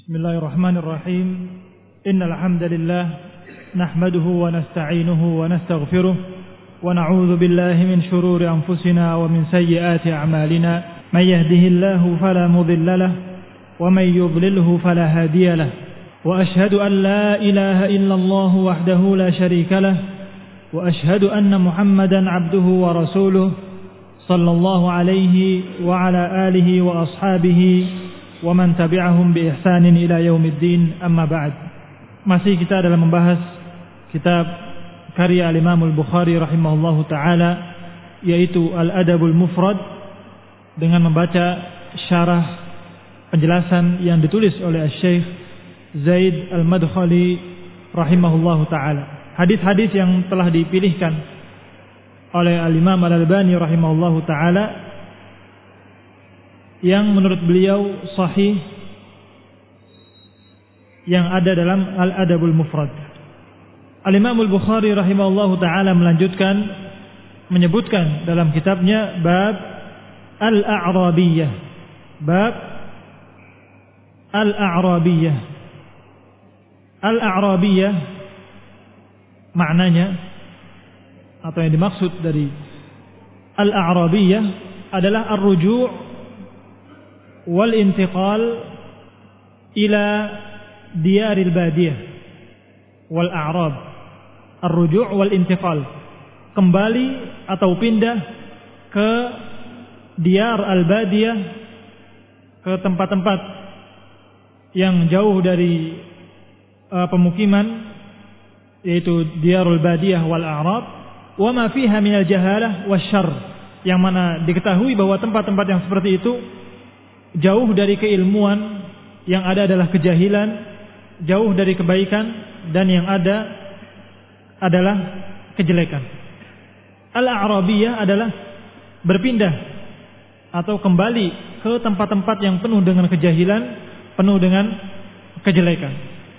Bismillahirrahmanirrahim. Innal hamdalillah nahmaduhu wa nasta'inuhu wa nastaghfiruh wa na'udzu billahi min shururi anfusina wa min sayyiati a'malina. May yahdihillahu fala mudilla lahu wa may yudlilhu fala hadiya lahu. Wa ashhadu an la ilaha illallah wahdahu la sharika lahu wa ashhadu anna Muhammadan 'abduhu wa rasuluh sallallahu alaihi wa ala alihi wa ashabihi wa man tabi'ahum bi ihsanin ila yaumiddin, amma ba'd. Masih kita dalam membahas kitab karya al-Imam al-Bukhari rahimahullahu taala, yaitu Al-Adabul Mufrad, dengan membaca syarah penjelasan yang ditulis oleh Syekh Zaid Al-Madkhali rahimahullahu taala. Hadis-hadis yang telah dipilihkan oleh Al-Imam Al-Albani rahimahullahu taala yang menurut beliau sahih, yang ada dalam Al-Adabul Mufrad. Al-Imam Al-Bukhari rahimahullahu ta'ala menyebutkan dalam kitabnya bab Al-A'rabiyah. Bab Al-A'rabiyah. Al-A'rabiyah maknanya, atau yang dimaksud dari Al-A'rabiyah adalah ar-ruju' wal intiqal ila diyaril badiyah wal a'rab. Ar-ruju' wal intiqal, kembali atau pindah ke diyar al-badiyah, ke tempat-tempat yang jauh dari pemukiman, yaitu diyarul badiyah wal a'rab, wa ma fiha minal jahalah wasyarr, yang mana diketahui bahwa tempat-tempat yang seperti itu jauh dari keilmuan, yang ada adalah kejahilan, jauh dari kebaikan, dan yang ada adalah kejelekan. Al-A'rabiyah adalah berpindah atau kembali ke tempat-tempat yang penuh dengan kejahilan, penuh dengan kejelekan.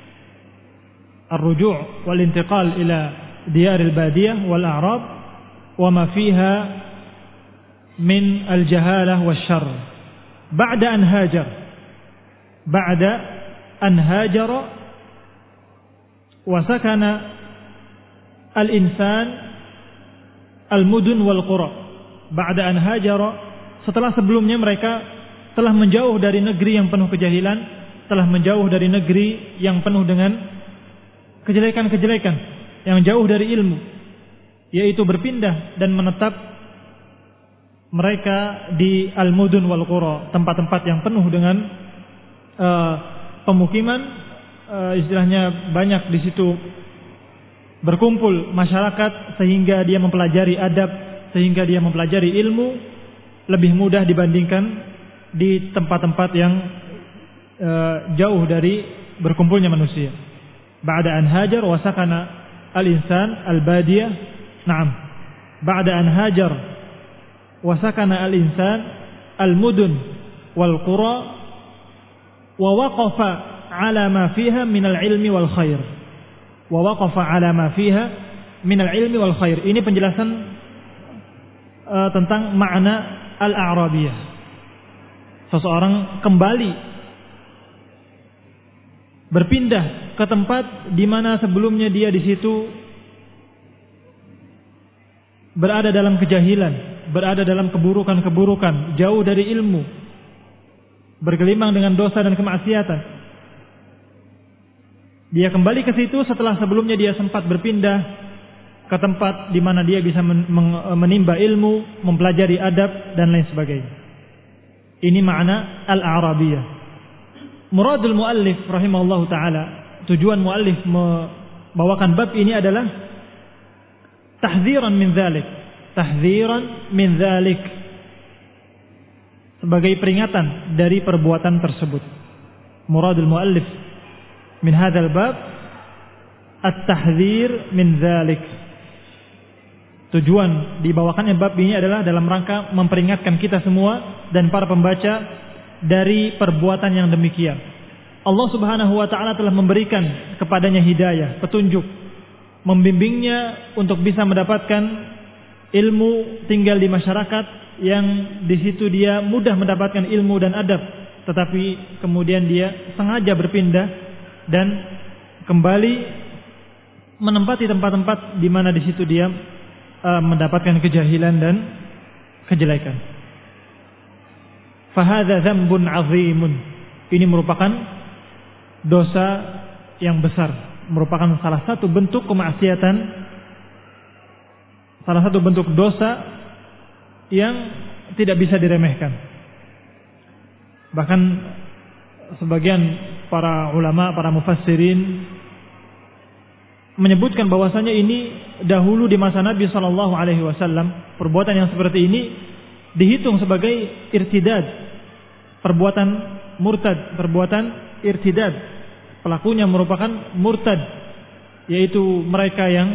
Ar-ruju' wal intiqal ila diyaril badiyah wal a'rab wa ma fiha min al-jahalah wasyarr. Ba'da an hajara wa sakana al-insan al-mudun wal qura. Ba'da an hajara, setelah sebelumnya mereka telah menjauh dari negeri yang penuh kejahilan, telah menjauh dari negeri yang penuh dengan kejelekan-kejelekan, yang jauh dari ilmu, yaitu berpindah dan menetap mereka di al-mudun wal qura, tempat-tempat yang penuh dengan pemukiman, istilahnya banyak di situ berkumpul masyarakat, sehingga dia mempelajari adab, sehingga dia mempelajari ilmu lebih mudah dibandingkan di tempat-tempat yang jauh dari berkumpulnya manusia. Ba'da an hajar wa sakana al-insan al-badiyah. Naam. Ba'da an hajar wa sakana al-insan al-mudun wal qura wa waqafa ala ma fiha min al-ilmi wal khair. Wa waqafa ala ma fiha min al-ilmi wal khair. Ini penjelasan tentang makna al-a'rabiyah. Seseorang kembali berpindah ke tempat di mana sebelumnya dia di situ berada dalam kejahilan, berada dalam keburukan-keburukan, jauh dari ilmu, bergelimang dengan dosa dan kemaksiatan. Dia kembali ke situ setelah sebelumnya dia sempat berpindah ke tempat di mana dia bisa menimba ilmu, mempelajari adab dan lain sebagainya. Ini makna al-a'rabiyah. Muradul muallif rahimahullahu taala, tujuan muallif membawakan bab ini adalah tahdziran min dzalik. Tahdziran min dzalik, sebagai peringatan dari perbuatan tersebut. Muradul muallif min hadzal bab at-tahdzir min dzalik. Tujuan dibawakannya bab ini adalah dalam rangka memperingatkan kita semua dan para pembaca dari perbuatan yang demikian. Allah Subhanahu wa taala telah memberikan kepadanya hidayah, petunjuk, membimbingnya untuk bisa mendapatkan ilmu, tinggal di masyarakat yang di situ dia mudah mendapatkan ilmu dan adab, tetapi kemudian dia sengaja berpindah dan kembali menempati tempat-tempat di mana di situ dia mendapatkan kejahilan dan kejelekan. Fahadza dzambun 'azimun. Ini merupakan dosa yang besar, merupakan salah satu bentuk kemaksiatan, salah satu bentuk dosa yang tidak bisa diremehkan. Bahkan sebagian para ulama, para mufassirin menyebutkan bahwasanya ini dahulu di masa Nabi sallallahu alaihi wasallam, perbuatan yang seperti ini dihitung sebagai irtidad, perbuatan murtad, perbuatan irtidad. Pelakunya merupakan murtad, yaitu mereka yang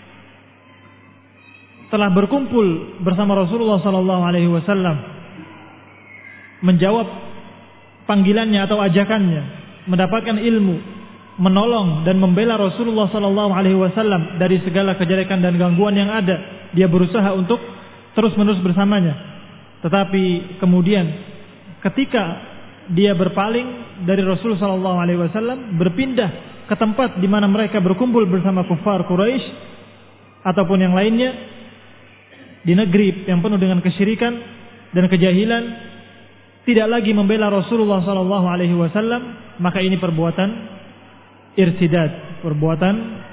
telah berkumpul bersama Rasulullah sallallahu alaihi wasallam, menjawab panggilannya atau ajakannya, mendapatkan ilmu, menolong dan membela Rasulullah sallallahu alaihi wasallam dari segala kejelekan dan gangguan yang ada. Dia berusaha untuk terus-menerus bersamanya. Tetapi kemudian ketika dia berpaling dari Rasul sallallahu alaihi wasallam, berpindah ke tempat di mana mereka berkumpul bersama kufar Quraisy ataupun yang lainnya di negeri yang penuh dengan kesyirikan dan kejahilan, tidak lagi membela Rasulullah sallallahu alaihi wasallam, maka ini perbuatan irtidad, perbuatan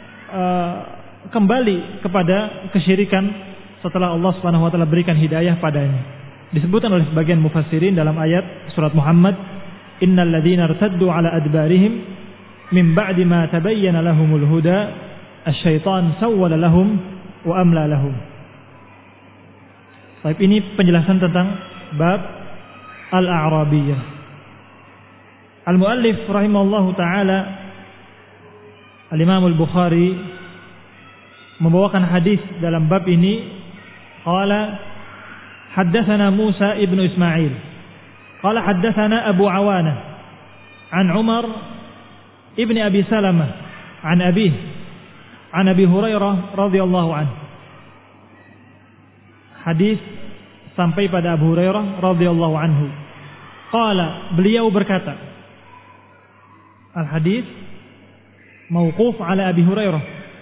kembali kepada kesyirikan setelah Allah Subhanahu wa taala berikan hidayah padanya. Disebutkan oleh sebagian mufassirin dalam ayat surat Muhammad, innal ladzina irtaddu ala adbarihim min ba'di ma tabayyana lahumul huda asy-syaitan sawwala lahum wa amla lahum. Baik, ini penjelasan tentang bab al-a'rabiyah. Al-muallif rahimahullahu taala Al-Imam Al-Bukhari membawakan hadis dalam bab ini. Qala haddatsana Musa ibnu Ismail qala haddatsana Abu Awana an Umar ibni Abi Salamah an Abi Hurairah radhiyallahu anhu. Hadis sampai pada Abu Hurairah radhiyallahu anhu. Qala, beliau berkata, al-hadis mauquf ala Abi Hurairah,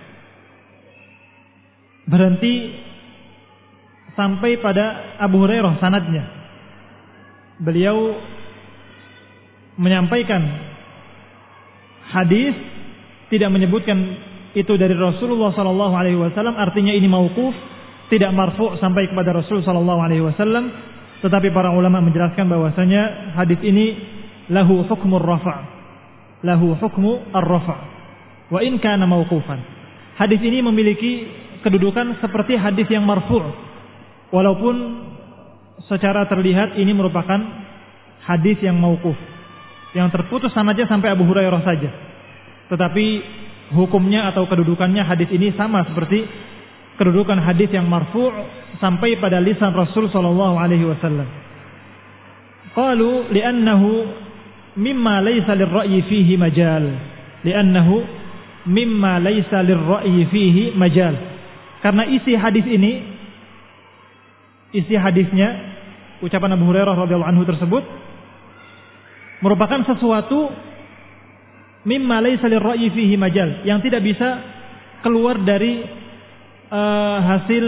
berhenti sampai pada Abu Hurairah sanadnya. Beliau menyampaikan hadis, tidak menyebutkan itu dari Rasulullah sallallahu alaihi wasallam, artinya ini mauquf, tidak marfu' sampai kepada Rasul sallallahu alaihi wasallam. Tetapi para ulama menjelaskan bahwasanya hadis ini lahu hukmur rafa', lahu hukmu ar-rafa'. Wa in kana mauqufan. Hadis ini memiliki kedudukan seperti hadis yang marfu', walaupun secara terlihat ini merupakan hadis yang mauquf, yang terputus sanadnya sampai Abu Hurairah saja. Tetapi hukumnya atau kedudukannya hadis ini sama seperti kedudukan hadis yang marfu' sampai pada lisan Rasul sallallahu alaihi wasallam. Qalu li'annahu mimma laysa lirra'yi fihi majal. Li'annahu mimma laisa lirra'yi fihi majal. Karena isi hadis ini, isi hadisnya, ucapan Abu Hurairah radhiyallahu anhu tersebut merupakan sesuatu mimma laisa lirra'yi fihi majal, yang tidak bisa keluar dari hasil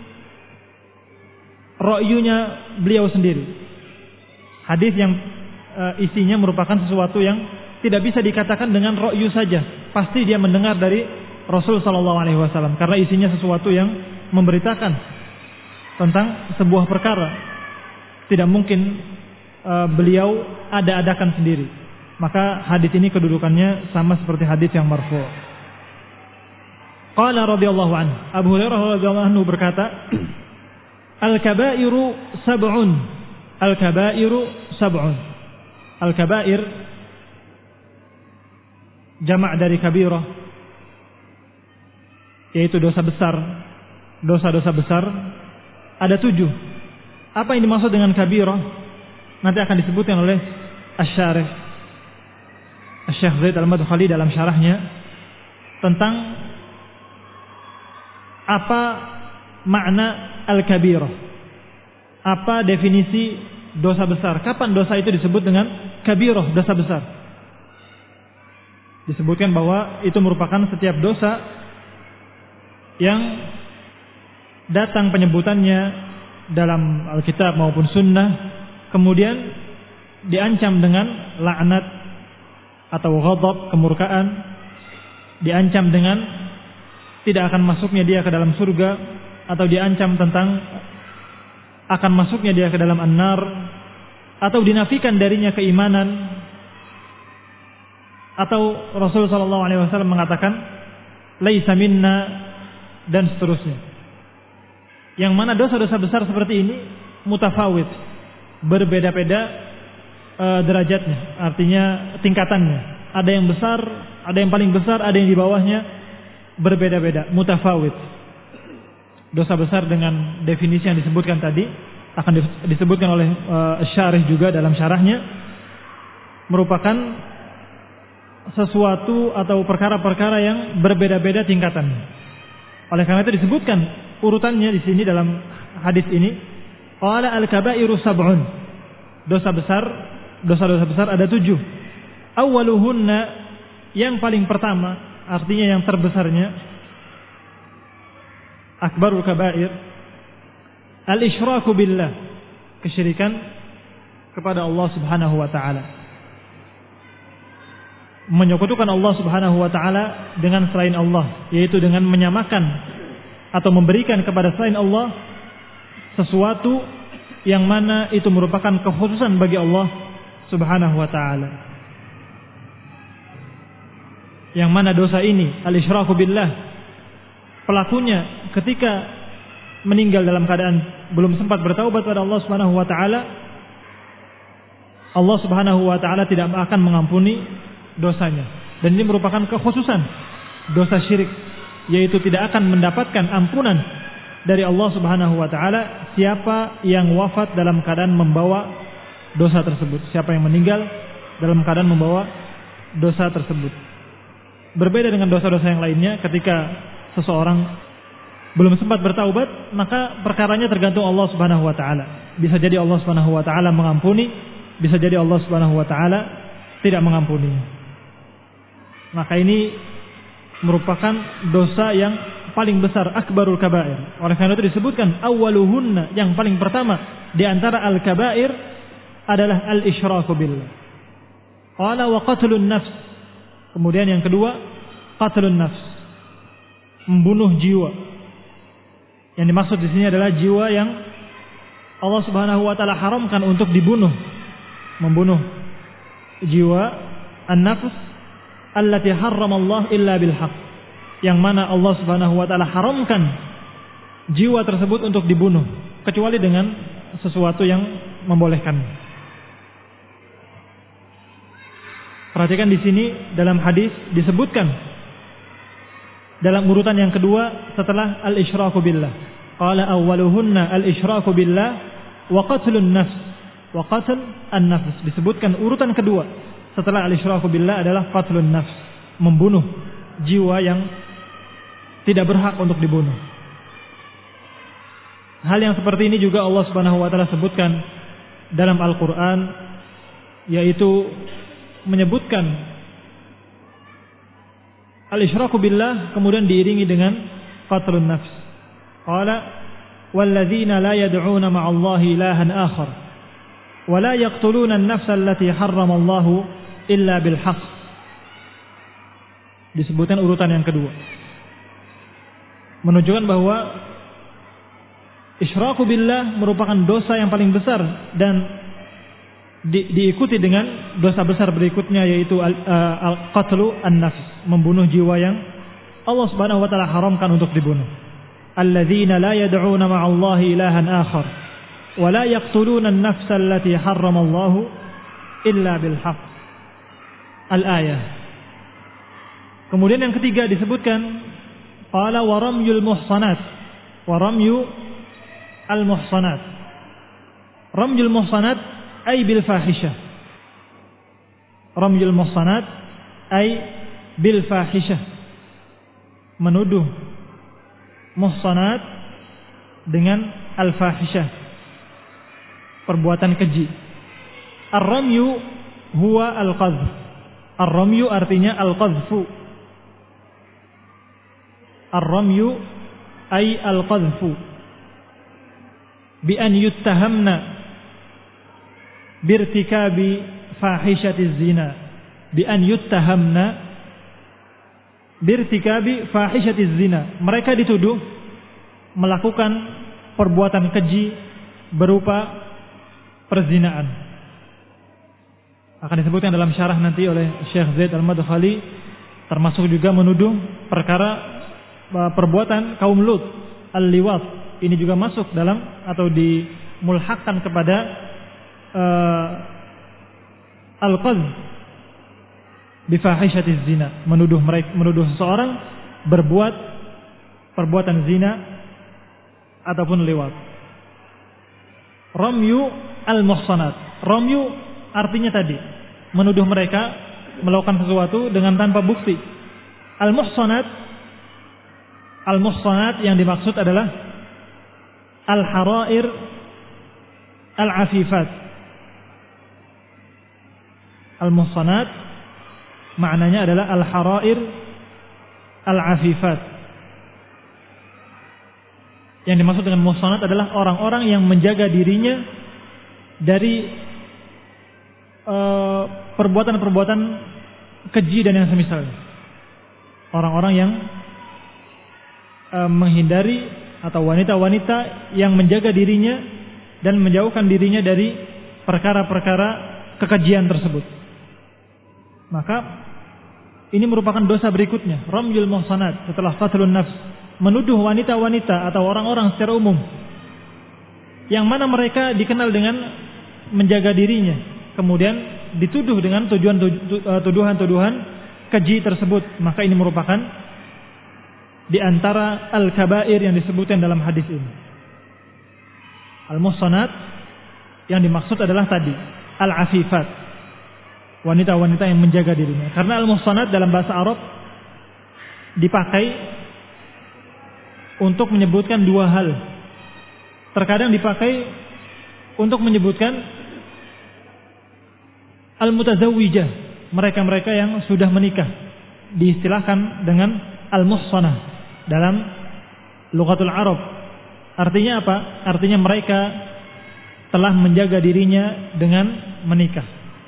ra'yunya beliau sendiri. Hadis yang isinya merupakan sesuatu yang tidak bisa dikatakan dengan ra'yu saja. Pasti dia mendengar dari Rasul sallallahu alaihi wasallam, karena isinya sesuatu yang memberitakan tentang sebuah perkara. Tidak mungkin beliau ada-adakan sendiri. Maka hadis ini kedudukannya sama seperti hadis yang marfu'. Qala radhiyallahu anhu, Abu Hurairah radhiyallahu anhu berkata, al-kabairu sab'un. Al-kabairu sab'un. Al-kabair jamak dari kabirah, yaitu dosa besar. Dosa-dosa besar ada 7. Apa yang dimaksud dengan kabirah nanti akan disebutkan oleh Asy-Syarih Asy-Syaikh Zaid Al-Madkhali dalam syarahnya tentang apa makna al-kabirah, apa definisi dosa besar, kapan dosa itu disebut dengan kabirah, dosa besar. Disebutkan bahwa itu merupakan setiap dosa yang datang penyebutannya dalam Alkitab maupun Sunnah, kemudian diancam dengan laknat atau ghadab, kemurkaan, diancam dengan tidak akan masuknya dia ke dalam surga, atau diancam tentang akan masuknya dia ke dalam an-nar, atau dinafikan darinya keimanan, atau Rasulullah SAW mengatakan laisa minna, dan seterusnya. Yang mana dosa-dosa besar seperti ini mutafawid, berbeda-beda derajatnya, artinya tingkatannya. Ada yang besar, ada yang paling besar, ada yang di bawahnya, berbeda-beda, mutafawid. Dosa besar dengan definisi yang disebutkan tadi akan disebutkan oleh syarih juga dalam syarahnya, merupakan sesuatu atau perkara-perkara yang berbeda-beda tingkatannya. Oleh karena itu disebutkan urutannya di sini dalam hadis ini, qala al-kabairu sab'un. Dosa-dosa besar ada 7. Awwaluhunna, yang paling pertama, artinya yang terbesarnya, akbarul kabair, al-isyraku billah, kesyirikan kepada Allah Subhanahu wa taala. Menyekutukan Allah Subhanahu wa taala dengan selain Allah, yaitu dengan menyamakan atau memberikan kepada selain Allah sesuatu yang mana itu merupakan kekhususan bagi Allah Subhanahu wa taala. Yang mana dosa ini, al-isyraku billah, pelakunya ketika meninggal dalam keadaan belum sempat bertaubat pada Allah Subhanahu wa taala, Allah Subhanahu wa taala tidak akan mengampuni dosanya. Dan ini merupakan kekhususan dosa syirik, yaitu tidak akan mendapatkan ampunan dari Allah Subhanahu wa taala siapa yang wafat dalam keadaan membawa dosa tersebut, siapa yang meninggal dalam keadaan membawa dosa tersebut. Berbeda dengan dosa-dosa yang lainnya, ketika seseorang belum sempat bertaubat, maka perkaranya tergantung Allah Subhanahu wa taala. Bisa jadi Allah Subhanahu wa taala mengampuni, bisa jadi Allah Subhanahu wa taala tidak mengampuni. Maka ini merupakan dosa yang paling besar, akbarul kabair. Oleh karena itu disebutkan awwaluhunna, yang paling pertama di antara al-kabair adalah al-isyraku billah. Qala wa qatlun nafs. Kemudian yang kedua, qatlun nafs, membunuh jiwa. Yang dimaksud di sini adalah jiwa yang Allah Subhanahu wa taala haramkan untuk dibunuh. Membunuh jiwa, an-nafs allati harrama Allah illa bil haqq, yang mana Allah Subhanahu wa taala haramkan jiwa tersebut untuk dibunuh kecuali dengan sesuatu yang membolehkan. Perhatikan di sini dalam hadis disebutkan dalam urutan yang kedua setelah al-isyraku billah. Qala awwaluhunna al-isyraku billah wa qatlun nafs wa qatl an-nafs. Disebutkan urutan kedua setelah al-isyraku billah adalah qatlun nafs, membunuh jiwa yang tidak berhak untuk dibunuh. Hal yang seperti ini juga Allah Subhanahu wa taala sebutkan dalam Al-Qur'an, yaitu menyebutkan al-isyraku billah kemudian diiringi dengan qatlun nafs. Qala walladzina la yad'una ma'allahi ilahan akhar wa la yaqtuluna an-nafsa allati harrama Allahu illa bil haqq. Disebutkan urutan yang kedua, menunjukkan bahwa isyraku billah merupakan dosa yang paling besar dan diikuti dengan dosa besar berikutnya, yaitu al-qatlu an-nafs, membunuh jiwa yang Allah Subhanahu wa taala haramkan untuk dibunuh. Alladzina la yad'una ma'allahi ilahan akhar wa la yaqtuluna an-nafsa allati harrama Allahu illa bil haqq. Al-ayah. Kemudian yang ketiga disebutkan qala wa ramyul muhsanat wa ramyu al-muhsanat. Ramyul muhsanat ay bil fahisyah. Ramyul muhsanat ay bil fahisyah, menuduh muhsanat dengan al fahisyah, perbuatan keji. Ar-ramyu huwa al-qadhf. Ar-ramyu artinya al-qadhfu. Ar-ramyu ay al-qadhfu. Bi an yuttahamna birtikabi fahishatiz zina. Bi an yuttahamna birtikabi fahishatiz zina. Mereka dituduh melakukan perbuatan keji berupa perzinaan. Akan disebutkan dalam syarah nanti oleh Syekh Zaid Al-Madkhali, termasuk juga menuduh perkara perbuatan kaum Lut, al-liwat. Ini juga masuk dalam atau dimulhaqkan kepada al-qadh bi fahishatiz zina, menuduh seseorang berbuat perbuatan zina ataupun liwat. Ramyu al-muhsanat. Ramyu artinya tadi menuduh mereka melakukan sesuatu dengan tanpa bukti. Al-muhsanat yang dimaksud adalah al-harair al-afifat. Al-muhsanat maknanya adalah al-harair al-afifat. Yang dimaksud dengan muhsanat adalah orang-orang yang menjaga dirinya dari perbuatan-perbuatan keji dan yang semisalnya. Orang-orang yang menghindari atau wanita-wanita yang menjaga dirinya dan menjauhkan dirinya dari perkara-perkara kekejian tersebut. Maka ini merupakan dosa berikutnya, ramyul muhsanat, setelah qatlun nafs, menuduh wanita-wanita atau orang-orang secara umum yang mana mereka dikenal dengan menjaga dirinya, kemudian dituduh dengan tuduhan-tuduhan keji tersebut. Maka ini merupakan di antara al-kabair yang disebutkan dalam hadis ini. Al-muhsanat yang dimaksud adalah tadi al-afifat, wanita-wanita yang menjaga dirinya. Karena al-muhsanat dalam bahasa Arab dipakai untuk menyebutkan dua hal. Terkadang dipakai untuk menyebutkan al-mutazawwijah, mereka-mereka yang sudah menikah, diistilahkan dengan al-muhsanah dalam lughatul Arab. Artinya apa? Artinya mereka telah menjaga dirinya dengan menikah.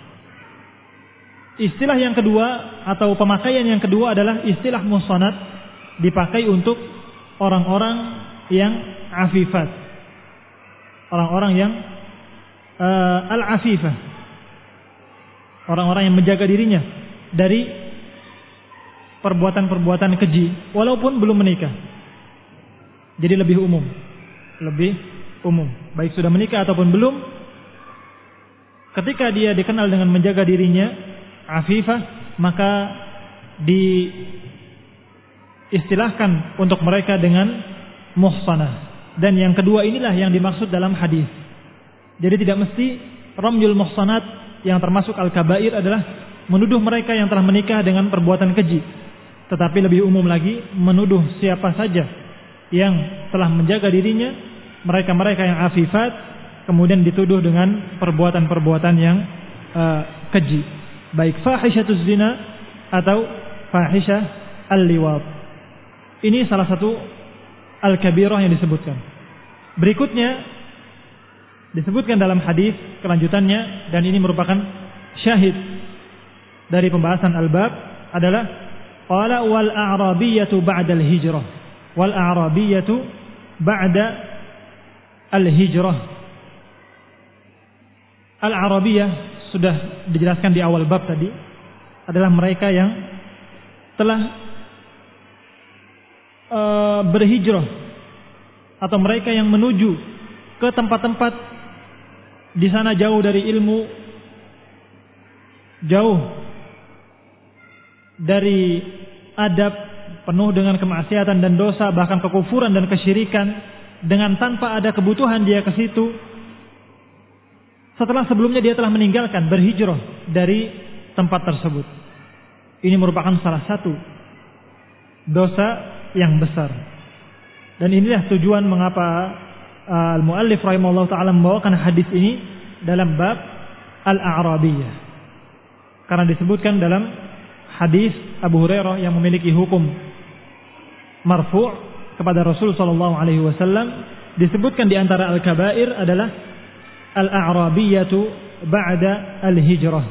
Istilah yang kedua atau pemakaian yang kedua adalah istilah muhsanat, dipakai untuk orang-orang yang afifat, orang-orang yang al-afifah, orang-orang yang menjaga dirinya dari perbuatan-perbuatan keji walaupun belum menikah. Jadi lebih umum, baik sudah menikah ataupun belum. Ketika dia dikenal dengan menjaga dirinya afifah, maka diistilahkan untuk mereka dengan muhsanah. Dan yang kedua inilah yang dimaksud dalam hadis. Jadi tidak mesti ramyul muhsanat yang termasuk al-kabair adalah menuduh mereka yang telah menikah dengan perbuatan keji. Tetapi lebih umum lagi, menuduh siapa saja yang telah menjaga dirinya, mereka-mereka yang afifat, kemudian dituduh dengan perbuatan-perbuatan yang keji, baik fahishatuz zina atau fahisyah al-liwat. Ini salah satu al-kabirah yang disebutkan. Berikutnya disebutkan dalam hadis kelanjutannya, dan ini merupakan syahid dari pembahasan al-bab, adalah qala wal a'rabiyatu ba'da al-hijrah. Wal a'rabiyatu ba'da al-hijrah. Al-Arabiyah sudah dijelaskan di awal bab tadi, adalah mereka yang telah berhijrah atau mereka yang menuju ke tempat-tempat di sana jauh dari ilmu, jauh dari adab, penuh dengan kemaksiatan dan dosa, bahkan kekufuran dan kesyirikan, dengan tanpa ada kebutuhan dia ke situ. Setelah sebelumnya dia telah meninggalkan, berhijrah dari tempat tersebut. Ini merupakan salah satu dosa yang besar. Dan inilah tujuan mengapa al-muallif rahimahullah ta'ala membawakan hadis ini dalam bab al-a'rabiyah. Karena disebutkan dalam hadis Abu Hurairah yang memiliki hukum marfu' kepada Rasul sallallahu alaihi wasallam, disebutkan di antara al-kabair adalah al-a'rabiyatu ba'da al-hijrah.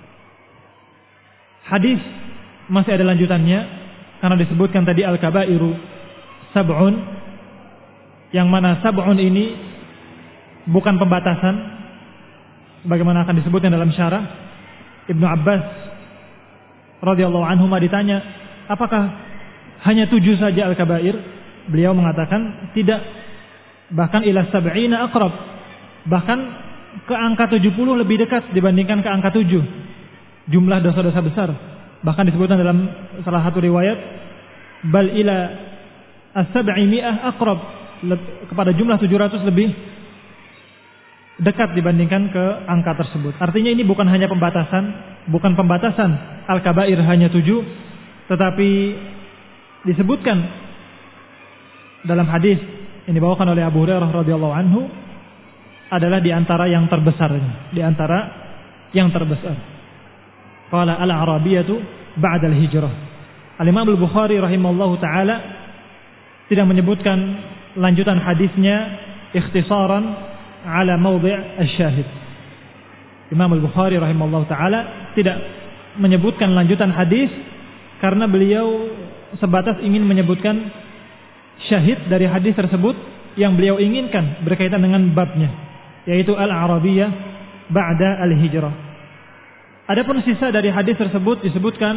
Hadis masih ada lanjutannya karena disebutkan tadi al-kabairu sab'un, yang mana sab'un ini bukan pembatasan bagaimana akan disebutkan dalam syarah. Ibnu Abbas radhiyallahu anhu ditanya, apakah hanya 7 saja al-kabair? Beliau mengatakan tidak, bahkan ila sab'ina aqrab, bahkan ke angka 70 lebih dekat dibandingkan ke angka 7 jumlah dosa-dosa besar. Bahkan disebutkan dalam salah satu riwayat, bal ila as-sab'imi'ah aqrab, kepada jumlah 700 lebih dekat dibandingkan ke angka tersebut. Artinya ini bukan hanya bukan pembatasan al-kabair hanya 7, tetapi disebutkan dalam hadis yang dibawakan oleh Abu Hurairah radhiyallahu anhu adalah di antara yang terbesarnya, di antara yang terbesar. Qala al-arabiyatu ba'da al-hijrah. Al-Imam Al-Bukhari rahimahullahu taala tidak menyebutkan lanjutan hadisnya ikhtisaran ala mawdi' asy-syahid. Imam Al-Bukhari rahimahullahu taala tidak menyebutkan lanjutan hadis karena beliau sebatas ingin menyebutkan syahid dari hadis tersebut yang beliau inginkan berkaitan dengan babnya, yaitu al-arabiyah ba'da al-hijrah. Adapun sisa dari hadis tersebut disebutkan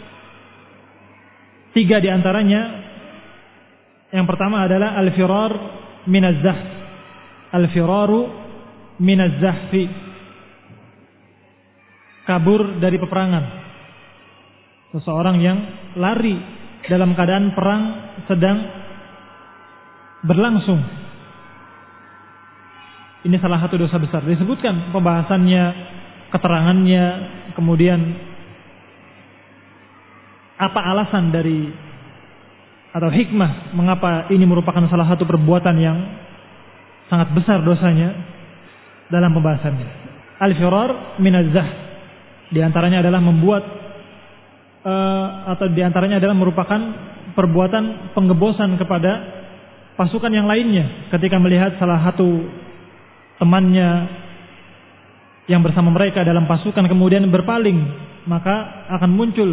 3 di antaranya. Yang pertama adalah al-firar minaz zahf. Al-firaru minaz zahfi. Kabur dari peperangan. Seseorang yang lari dalam keadaan perang sedang berlangsung. Ini salah satu dosa besar. Disebutkan pembahasannya, keterangannya, kemudian apa alasan dari atau hikmah mengapa ini merupakan salah satu perbuatan yang sangat besar dosanya dalam pembahasannya. Al-firar minaz zahf, di antaranya adalah membuat atau di antaranya adalah merupakan perbuatan penggebosan kepada pasukan yang lainnya ketika melihat salah satu temannya yang bersama mereka dalam pasukan kemudian berpaling, maka akan muncul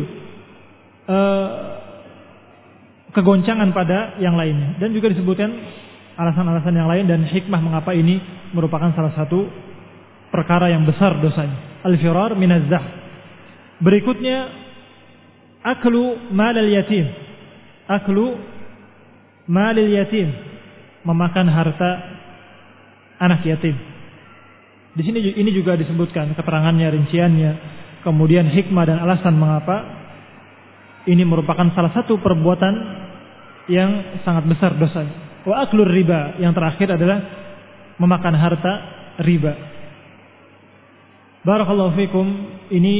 kegoncangan pada yang lainnya. Dan juga disebutkan alasan-alasan yang lain dan hikmah mengapa ini merupakan salah satu perkara yang besar dosanya. Al-firar minaz zahf. Berikutnya aklu malal yatim. Aklu malil yatim, memakan harta anak yatim. Di sini ini juga disebutkan keterangannya, rinciannya, kemudian hikmah dan alasan mengapa ini merupakan salah satu perbuatan yang sangat besar dosanya. Wa aklur riba, yang terakhir adalah memakan harta riba. Barakallahu fikum. Ini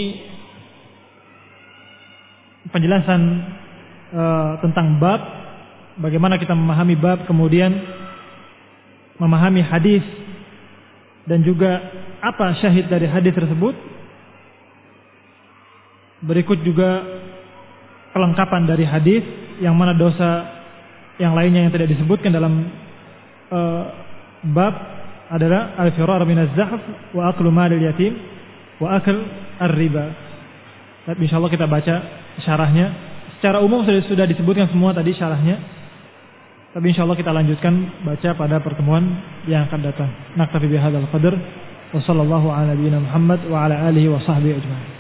penjelasan tentang bab, bagaimana kita memahami bab, kemudian memahami hadis dan juga apa syahid dari hadis tersebut. Berikut juga kelengkapan dari hadis, yang mana dosa yang lainnya yang tidak disebutkan dalam bab adalah al-firar minaz zahf wa aklu malil yatim wa akl ar-riba. Tapi insyaallah kita baca syarahnya. Secara umum sudah disebutkan semua tadi syarahnya. Tapi insyaallah kita lanjutkan baca pada pertemuan yang akan datang. Naktafi bihadzal qadar wa sallallahu ala nabiyyina Muhammad wa ala alihi wa sahbihi ajma'in.